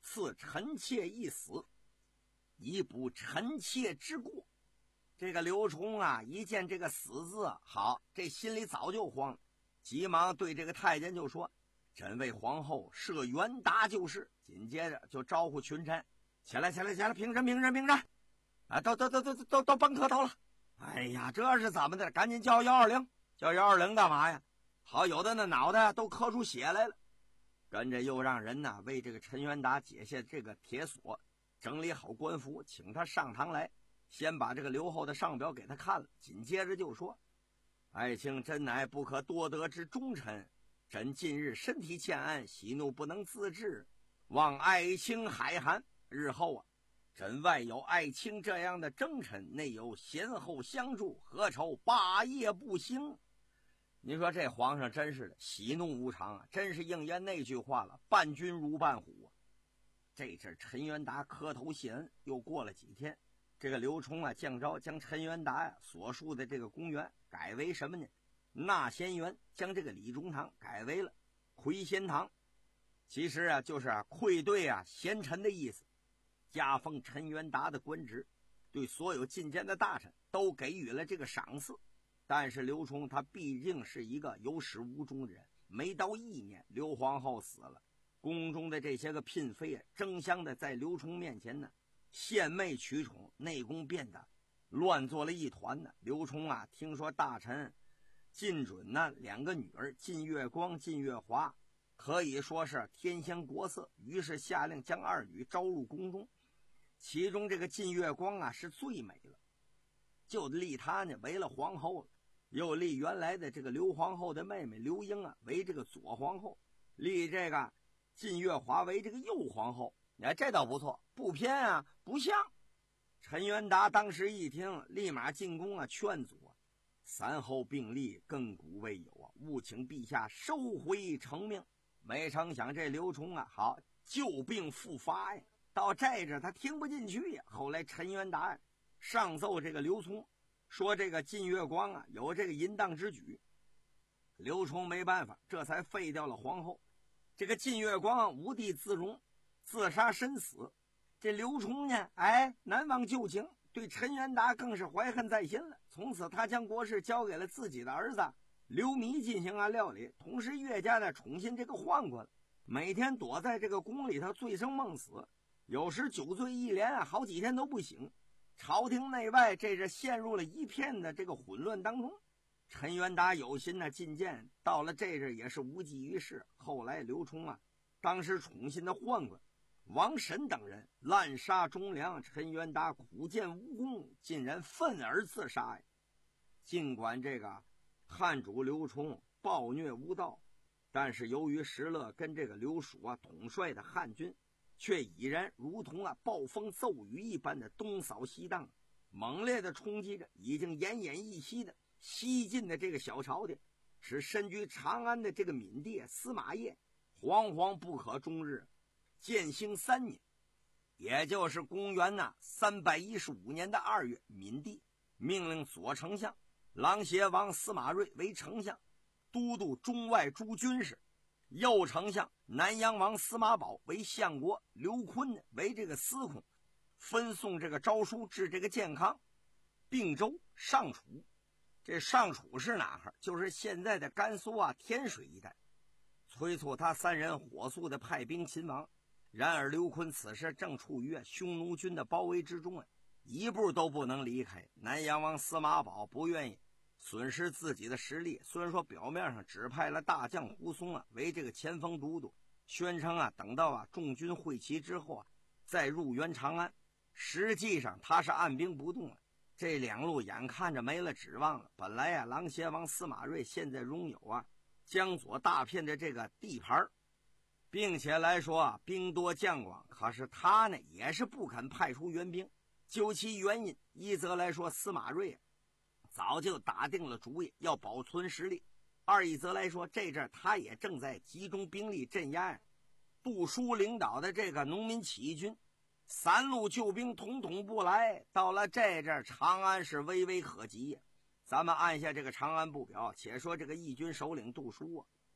赐臣妾一死，以补臣妾之过。这个刘琮啊，一见这个死字，好，这心里早就慌了，急忙对这个太监就说：“朕为皇后设元达就是。”紧接着就招呼群臣：“起来，起来，起来，平身，平身，平身！啊，都都都都都都甭磕头了。哎呀，这是怎么的？赶紧叫幺二零，叫幺二零干嘛呀？好，有的那脑袋都磕出血来了。”跟着又让人呢为这个陈元达解下这个铁锁，整理好官服，请他上堂来，先把这个刘后的上表给他看了，紧接着就说：“爱卿真乃不可多得之忠臣，朕近日身体欠安，喜怒不能自制，望爱卿海涵。日后啊，朕外有爱卿这样的征臣，内有贤后相助，何愁霸业不兴？”你说这皇上真是的，喜怒无常啊，真是应验那句话了，伴君如伴虎啊。这阵陈元达磕头谢恩，又过了几天，这个刘琮啊降诏将陈元达呀、啊、所述的这个公园改为什么呢？纳贤园，将这个李中堂改为了魁贤堂。其实啊就是啊愧对啊贤臣的意思，加封陈元达的官职，对所有进谏的大臣都给予了这个赏赐。但是刘琮他毕竟是一个有始无终的人，没到一年，刘皇后死了，宫中的这些个嫔妃啊，争相的在刘琮面前呢献媚取宠，内宫变得乱作了一团呢。刘琮啊，听说大臣晋准呢两个女儿晋月光、晋月华可以说是天香国色，于是下令将二女招入宫中，其中这个晋月光啊是最美了，就立她呢为了皇后了。又立原来的这个刘皇后的妹妹刘英啊为这个左皇后，立这个晋月华为这个右皇后。哎，这倒不错，不偏啊，不像。陈元达当时一听，立马进宫啊劝阻啊：“三后并立，亘古未有啊，务请陛下收回成命。”没成想这刘琮啊，好旧病复发呀，到这阵他听不进去呀。后来陈元达呀上奏这个刘琮，说这个晋月光啊有这个淫荡之举，刘琮没办法，这才废掉了皇后。这个晋月光无地自容，自杀身死。这刘琮呢，哎，难忘旧情，对陈元达更是怀恨在心了。从此他将国事交给了自己的儿子刘弥进行啊料理，同时越加的宠信这个宦官，每天躲在这个宫里头醉生梦死，有时酒醉一连啊好几天都不醒。朝廷内外这是陷入了一片的这个混乱当中。陈元达有心呢进谏，到了这阵也是无济于事。后来刘琮啊，当时宠信的宦官王审等人滥杀忠良，陈元达苦见无功，竟然愤而自杀呀。尽管这个汉主刘琮暴虐无道，但是由于石勒跟这个刘蜀啊统帅的汉军却已然如同啊暴风骤雨一般的东扫西荡，猛烈的冲击着已经奄奄一息的西晋的这个小朝廷，使身居长安的这个闵帝司马邺惶惶不可终日。建兴三年，也就是公元呢三百一十五年的二月，闵帝命令左丞相琅邪王司马睿为丞相，都督中外诸军事；右丞相南阳王司马宝为相国，刘坤为这个司空，分送这个诏书至这个建康、并州、上楚。这上楚是哪儿？就是现在的甘肃啊天水一带。催促他三人火速的派兵勤王。然而刘坤此时正处于匈奴军的包围之中啊，一步都不能离开。南阳王司马宝不愿意损失自己的实力，虽然说表面上只派了大将胡松啊为这个前锋都督，宣称啊等到啊众军会齐之后啊再入援长安，实际上他是按兵不动了。这两路眼看着没了指望了。本来啊琅邪王司马睿现在拥有啊江左大片的这个地盘，并且来说啊兵多将广，可是他呢也是不肯派出援兵。究其原因，一则来说司马睿啊早就打定了主意要保存实力，二一则来说这阵他也正在集中兵力镇压杜叔领导的这个农民起义军，三路救兵统统不来，到了这阵长安是微微可及呀。咱们按下这个长安不表，且说这个义军首领杜叔啊，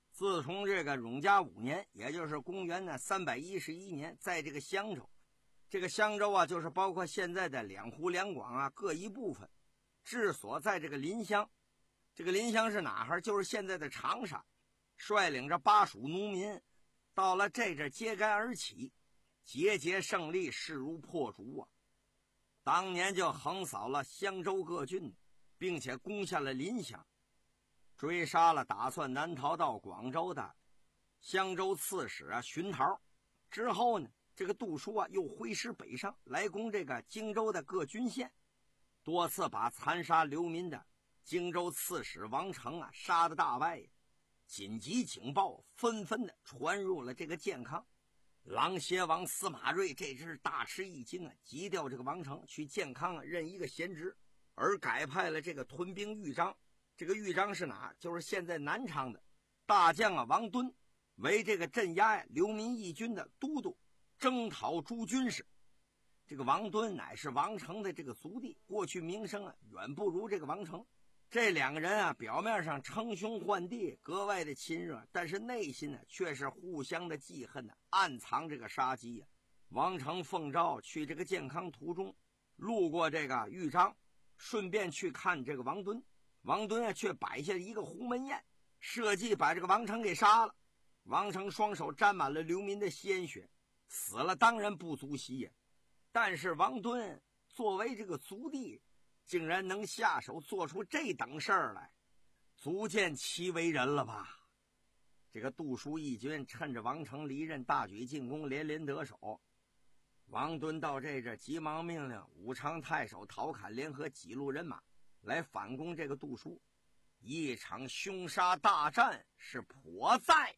自从这个永嘉五年，也就是公元呢三百一十一年，在这个襄州，这个襄州啊，就是包括现在的两湖两广啊各一部分，治所在这个临湘。这个临湘是哪哈？就是现在的长沙。率领着巴蜀农民，到了这阵揭竿而起，节节胜利，势如破竹啊！当年就横扫了襄州各郡，并且攻下了临湘，追杀了打算南逃到广州的襄州刺史啊荀桃。之后呢，这个杜叔啊又挥师北上，来攻这个荆州的各郡县，多次把残杀流民的荆州刺史王成啊杀得大败。紧急警报纷纷的传入了这个健康。琅邪王司马睿这只大吃一惊啊，急调这个王成去健康啊任一个闲职，而改派了这个屯兵豫章。这个豫章是哪？就是现在南昌的大将啊王敦，为这个镇压呀流民义军的都督，征讨诸军事。这个王敦乃是王成的这个族弟，过去名声啊远不如这个王成。这两个人啊，表面上称兄唤弟，格外的亲热，但是内心呢，却是互相的记恨呢，暗藏这个杀机呀、啊。王成奉诏去这个健康途中，路过这个豫章，顺便去看这个王敦。王敦啊，却摆下一个鸿门宴，设计把这个王成给杀了。王成双手沾满了流民的鲜血，死了当然不足惜呀。但是王敦作为这个族弟，竟然能下手做出这等事儿来，足见其为人了吧？这个杜叔义军趁着王成离任，大举进攻，连连得手。王敦到这阵急忙命令武昌太守陶侃联合几路人马来反攻这个杜叔。一场凶杀大战是迫在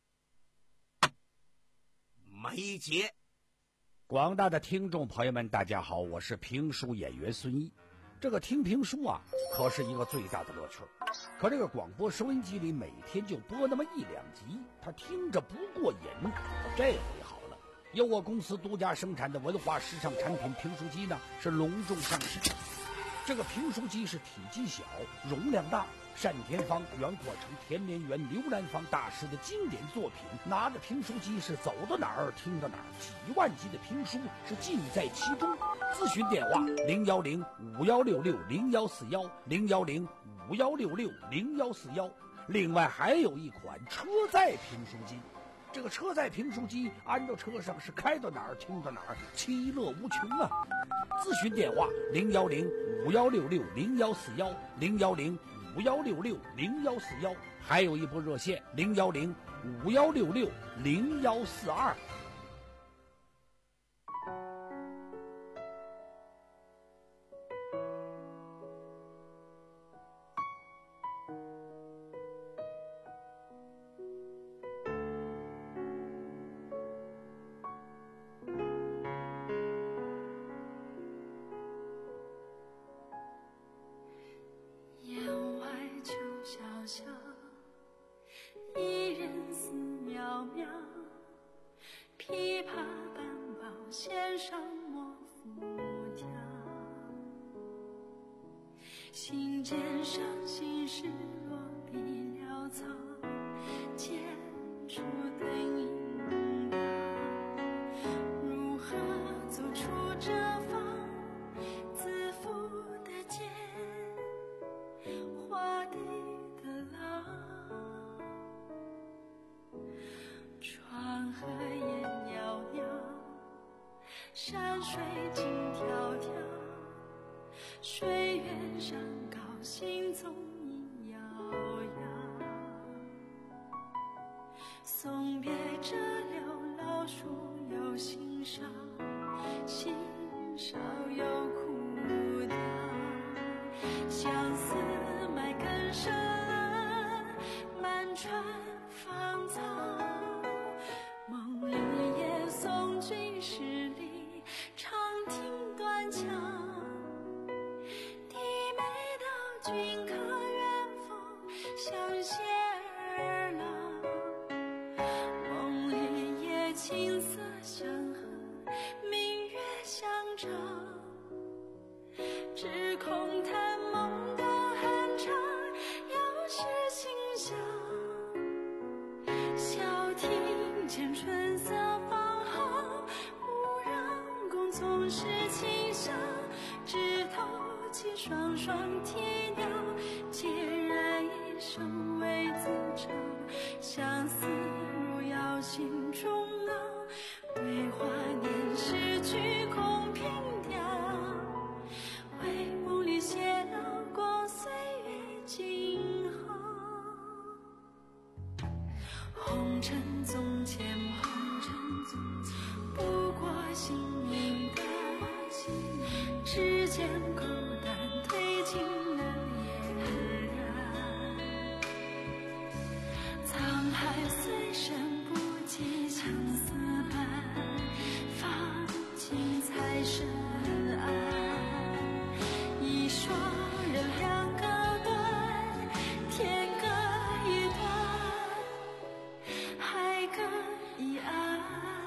眉睫。 广大的听众朋友们，大家好，我是评书演员孙一。这个听评书啊，可是一个最大的乐趣。可这个广播收音机里每天就播那么一两集，他听着不过瘾。这回好了，由我公司独家生产的文化时尚产品评书机呢，是隆重上市。这个评书机是体积小，容量大，单田芳、袁阔成、田连元、刘兰芳大师的经典作品。拿着评书机是走到哪儿听到哪儿，几万集的评书是尽在其中。咨询电话零幺零五幺六六零幺四幺零幺零五幺六六零幺四幺。另外还有一款车载评书机，这个车载评书机安到车上是开到哪儿听到哪儿，其乐无穷啊！咨询电话零幺零五幺六六零幺四幺零幺零五幺六六零幺四幺，还有一部热线零幺零五幺六六零幺四二。 一人思渺渺，琵琶半抱弦上莫复调。心尖上心事落笔潦草，剑出灯影高。如何走出这方自负的剑，画地的牢。川河烟袅袅，山水静迢迢，水源上高，行踪影遥遥。送别这柳老树有心梢，心梢有枯掉。相思埋根深，满船芳草。梦里夜送君十里，长亭断桥。低眉道君可远风相携而老。梦里夜青色相和，明月相照。只空叹梦的寒蝉，遥总是轻笑，枝头起双双啼鸟，孑然一生为自嘲，相思如瑶心中老，对华年时鞠躬凭吊，为梦里写了过岁月静好。红尘总牵梦，不过姓名的指尖勾淡褪尽了嫣然，沧海虽深不及相思般，放尽才深谙。一双人两个端，天各一端，海各一岸。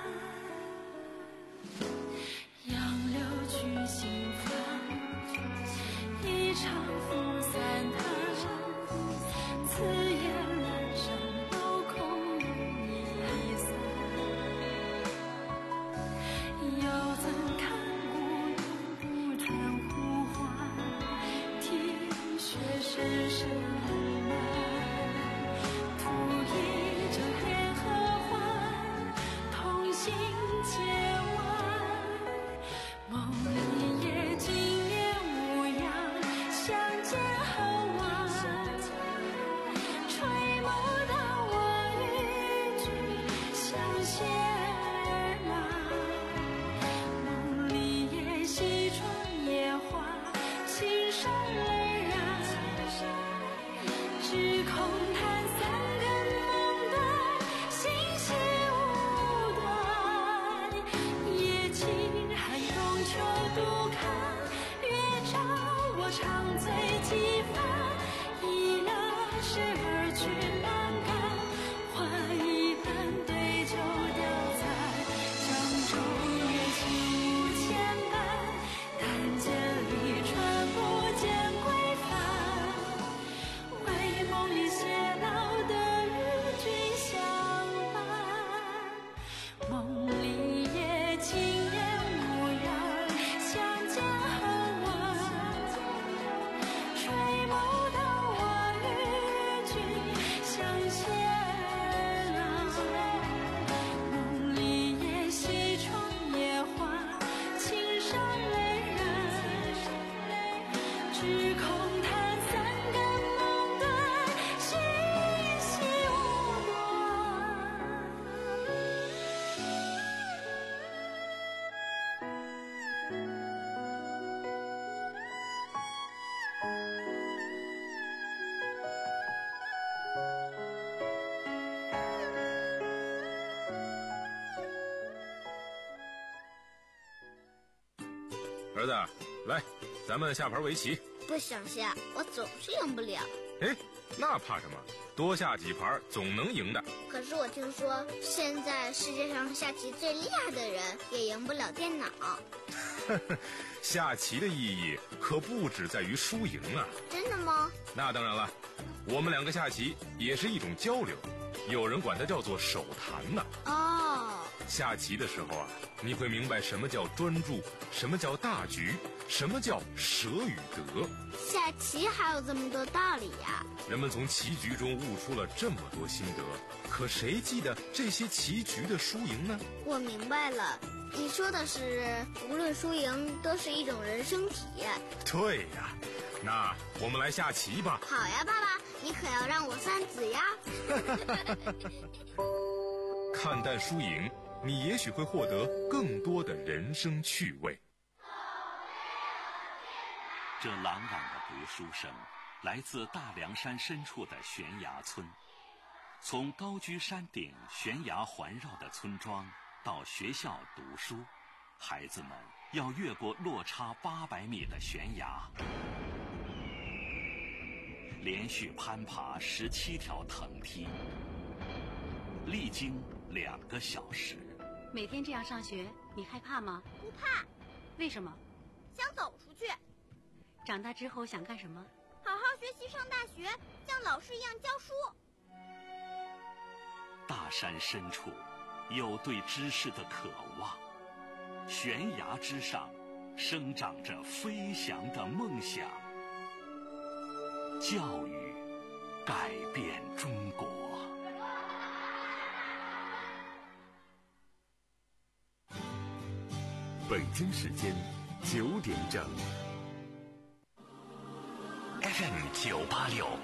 杨柳去心烦，一场拂散谈。此夜阑珊楼空如一散，又怎看孤独不谈呼唤，听雪声声慢。图一折烟和欢，同行千万。梦里也今夜无恙，相见恨晚。吹梦到我与君相携来，梦里也西窗野花，心上泪染。只空叹三更梦断，心系无端。夜静寒冬秋独看，月照我长醉几番。一乐时而去阑干，换一半对酒调残。江州月情无牵绊，但见里船不见归帆。为梦里偕老的与君相伴，梦里也今夜无恙，相见恨晚。吹梦到我与君相携来，梦里也西窗野花，心上泪染。只空叹三更梦断，心系无端。 儿子，来，咱们下盘围棋。 不想下，我总是赢不了。 哎，那怕什么？多下几盘总能赢的。 可是我听说，现在世界上下棋最厉害的人也赢不了电脑。 下棋的意义可不只在于输赢啊。 真的吗？ 那当然了，我们两个下棋也是一种交流，有人管它叫做手谈呢。 哦， 下棋的时候啊，你会明白什么叫专注，什么叫大局，什么叫舍与得。 下棋还有这么多道理呀！ 人们从棋局中悟出了这么多心得，可谁记得这些棋局的输赢呢？ 我明白了，你说的是无论输赢都是一种人生体验。 对呀，那我们来下棋吧。 好呀，爸爸，你可要让我三子呀。 看淡输赢，你也许会获得更多的人生趣味。 这朗朗的读书声来自大凉山深处的悬崖村。从高居山顶悬崖环绕的村庄到学校读书，孩子们要越过落差八百米的悬崖，连续攀爬十七条藤梯，历经两个小时。 每天这样上学，你害怕吗？ 不怕。 为什么？ 想走出去。 长大之后想干什么？ 好好学习，上大学，像老师一样教书。 大山深处有对知识的渴望， 悬崖之上，生长着飞翔的梦想。教育改变中国。 北京时间九点整。 F M 九八六